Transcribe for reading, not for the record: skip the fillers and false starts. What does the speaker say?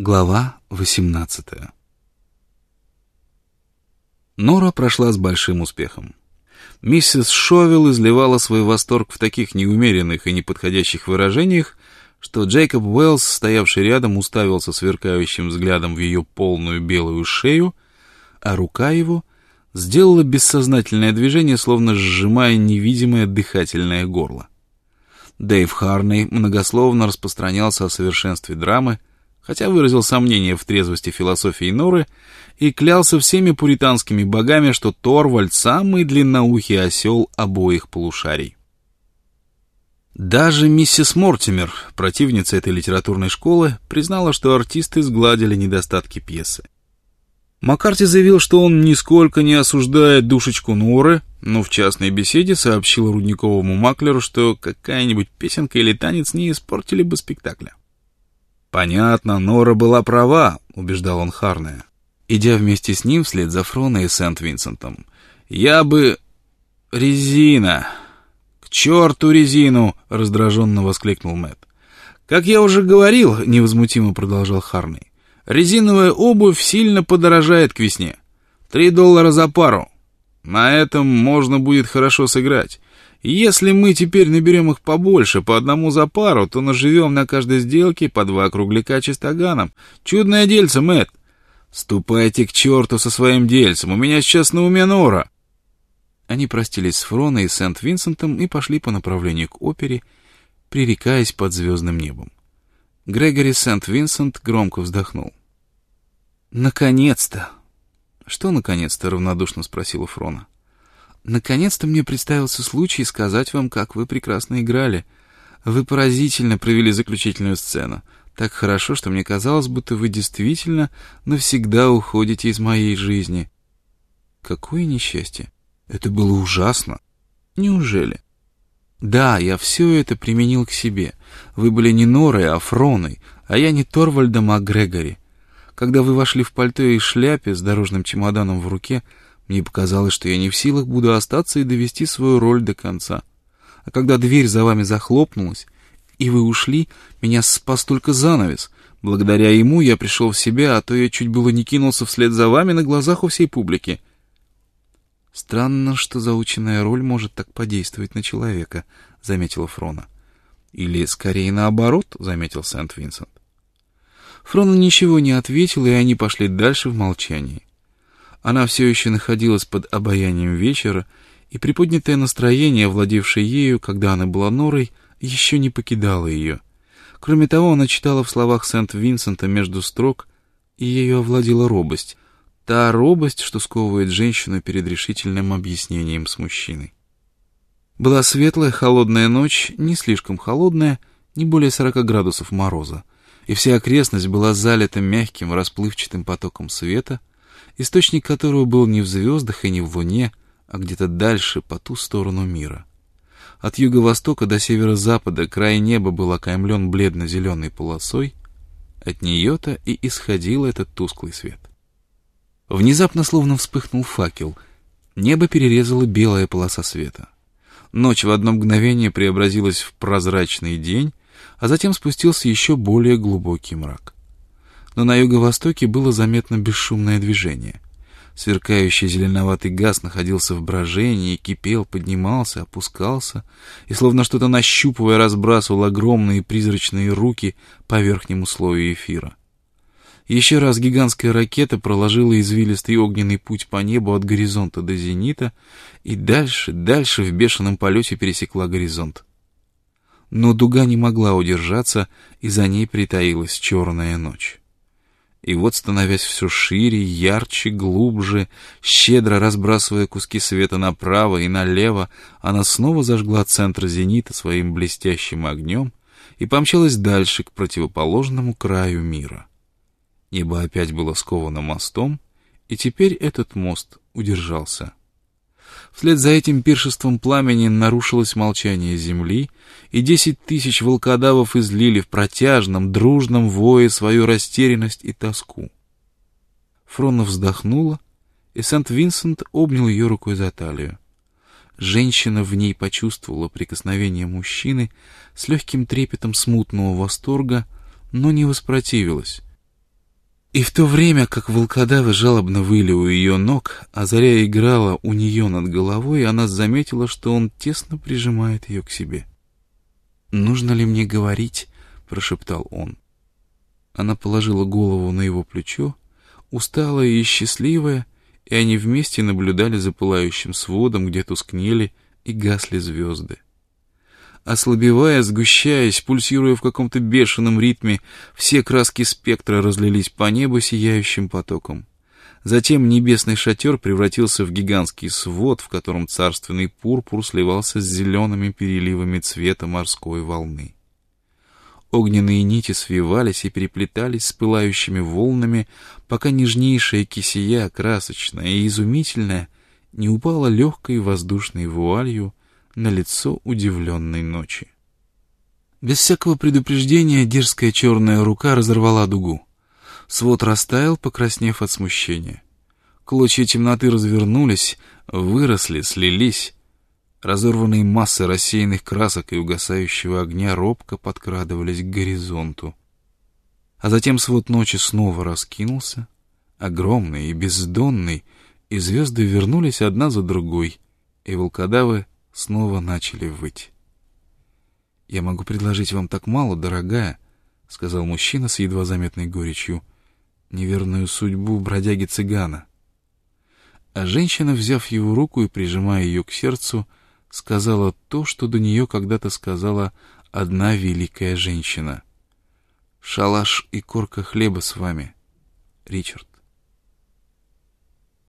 Глава 18. Нора прошла с большим успехом. Миссис Шовел изливала свой восторг в таких неумеренных и неподходящих выражениях, что Джейкоб Уэллс, стоявший рядом, уставился сверкающим взглядом в ее полную белую шею, а рука его сделала бессознательное движение, словно сжимая невидимое дыхательное горло. Дэйв Харней многословно распространялся о совершенстве драмы, хотя выразил сомнение в трезвости философии Норы и клялся всеми пуританскими богами, что Торвальд — самый длинноухий осел обоих полушарий. Даже миссис Мортимер, противница этой литературной школы, признала, что артисты сгладили недостатки пьесы. Маккарти заявил, что он нисколько не осуждает душечку Норы, но в частной беседе сообщил рудниковому маклеру, что какая-нибудь песенка или танец не испортили бы спектакля. «Понятно, Нора была права», — убеждал он Харнея, идя вместе с ним вслед за Фроно и Сент-Винсентом. «Я бы... резина! К черту резину!» — раздраженно воскликнул Мэтт. «Как я уже говорил», — невозмутимо продолжал Харней, «резиновая обувь сильно подорожает к весне. $3 за пару. На этом можно будет хорошо сыграть. Если мы теперь наберем их побольше, по одному за пару, то наживем на каждой сделке по 2 кругляка чистоганом. Чудное дельце, Мэтт. Ступайте к черту со своим дельцем, у меня сейчас на уме Нора». Они простились с Фроно и Сент-Винсентом и пошли по направлению к опере, пререкаясь под звездным небом. Грегори Сент-Винсент громко вздохнул. «Наконец-то!» «Что наконец-то?» — равнодушно спросила Фроно. «Наконец-то мне представился случай сказать вам, как вы прекрасно играли. Вы поразительно провели заключительную сцену. Так хорошо, что мне казалось, будто вы действительно навсегда уходите из моей жизни». «Какое несчастье! Это было ужасно! Неужели?» «Да, я все это применил к себе. Вы были не Норой, а Фроной, а я не Торвальдом, а Грегори. Когда вы вошли в пальто и шляпе с дорожным чемоданом в руке, мне показалось, что я не в силах буду остаться и довести свою роль до конца. А когда дверь за вами захлопнулась, и вы ушли, меня спас только занавес. Благодаря ему я пришел в себя, а то я чуть было не кинулся вслед за вами на глазах у всей публики». «Странно, что заученная роль может так подействовать на человека», — заметила Фроно. «Или, скорее, наоборот», — заметил Сент-Винсент. Фроно ничего не ответил, и они пошли дальше в молчании. Она все еще находилась под обаянием вечера, и приподнятое настроение, владевшее ею, когда она была Норой, еще не покидало ее. Кроме того, она читала в словах Сент-Винсента между строк, и ею овладела робость. Та робость, что сковывает женщину перед решительным объяснением с мужчиной. Была светлая, холодная ночь, не слишком холодная, не более 40 градусов мороза, и вся окрестность была залита мягким, расплывчатым потоком света, источник которого был не в звездах и не в луне, а где-то дальше, по ту сторону мира. От юго-востока до северо-запада край неба был окаймлен бледно-зеленой полосой, от нее-то и исходил этот тусклый свет. Внезапно словно вспыхнул факел, небо перерезала белая полоса света. Ночь в одно мгновение преобразилась в прозрачный день, а затем спустился еще более глубокий мрак. Но на юго-востоке было заметно бесшумное движение. Сверкающий зеленоватый газ находился в брожении, кипел, поднимался, опускался, и, словно что-то нащупывая, разбрасывал огромные призрачные руки по верхнему слою эфира. Еще раз гигантская ракета проложила извилистый огненный путь по небу от горизонта до зенита и дальше в бешеном полете пересекла горизонт. Но дуга не могла удержаться, и за ней притаилась черная ночь. И вот, становясь все шире, ярче, глубже, щедро разбрасывая куски света направо и налево, она снова зажгла центр зенита своим блестящим огнем и помчалась дальше, к противоположному краю мира. Небо опять было сковано мостом, и теперь этот мост удержался. Вслед за этим пиршеством пламени нарушилось молчание земли, и 10 000 волкодавов излили в протяжном, дружном вое свою растерянность и тоску. Фроно вздохнула, и Сент-Винсент обнял ее рукой за талию. Женщина в ней почувствовала прикосновение мужчины с легким трепетом смутного восторга, но не воспротивилась. И в то время, как волкодавы жалобно выли у ее ног, а заря играла у нее над головой, она заметила, что он тесно прижимает ее к себе. «Нужно ли мне говорить?» — прошептал он. Она положила голову на его плечо, усталая и счастливая, и они вместе наблюдали за пылающим сводом, где тускнели и гасли звезды. Ослабевая, сгущаясь, пульсируя в каком-то бешеном ритме, все краски спектра разлились по небу сияющим потоком. Затем небесный шатер превратился в гигантский свод, в котором царственный пурпур сливался с зелеными переливами цвета морской волны. Огненные нити свивались и переплетались с пылающими волнами, пока нежнейшая кисия, красочная и изумительная, не упала легкой воздушной вуалью на лицо удивленной ночи. Без всякого предупреждения дерзкая черная рука разорвала дугу. Свод растаял, покраснев от смущения. Клочья темноты развернулись, выросли, слились. Разорванные массы рассеянных красок и угасающего огня робко подкрадывались к горизонту. А затем свод ночи снова раскинулся, огромный и бездонный, и звезды вернулись одна за другой, и волкодавы снова начали выть. «Я могу предложить вам так мало, дорогая», — сказал мужчина с едва заметной горечью, — «неверную судьбу бродяги-цыгана». А женщина, взяв его руку и прижимая ее к сердцу, сказала то, что до нее когда-то сказала одна великая женщина. «Шалаш и корка хлеба с вами, Ричард».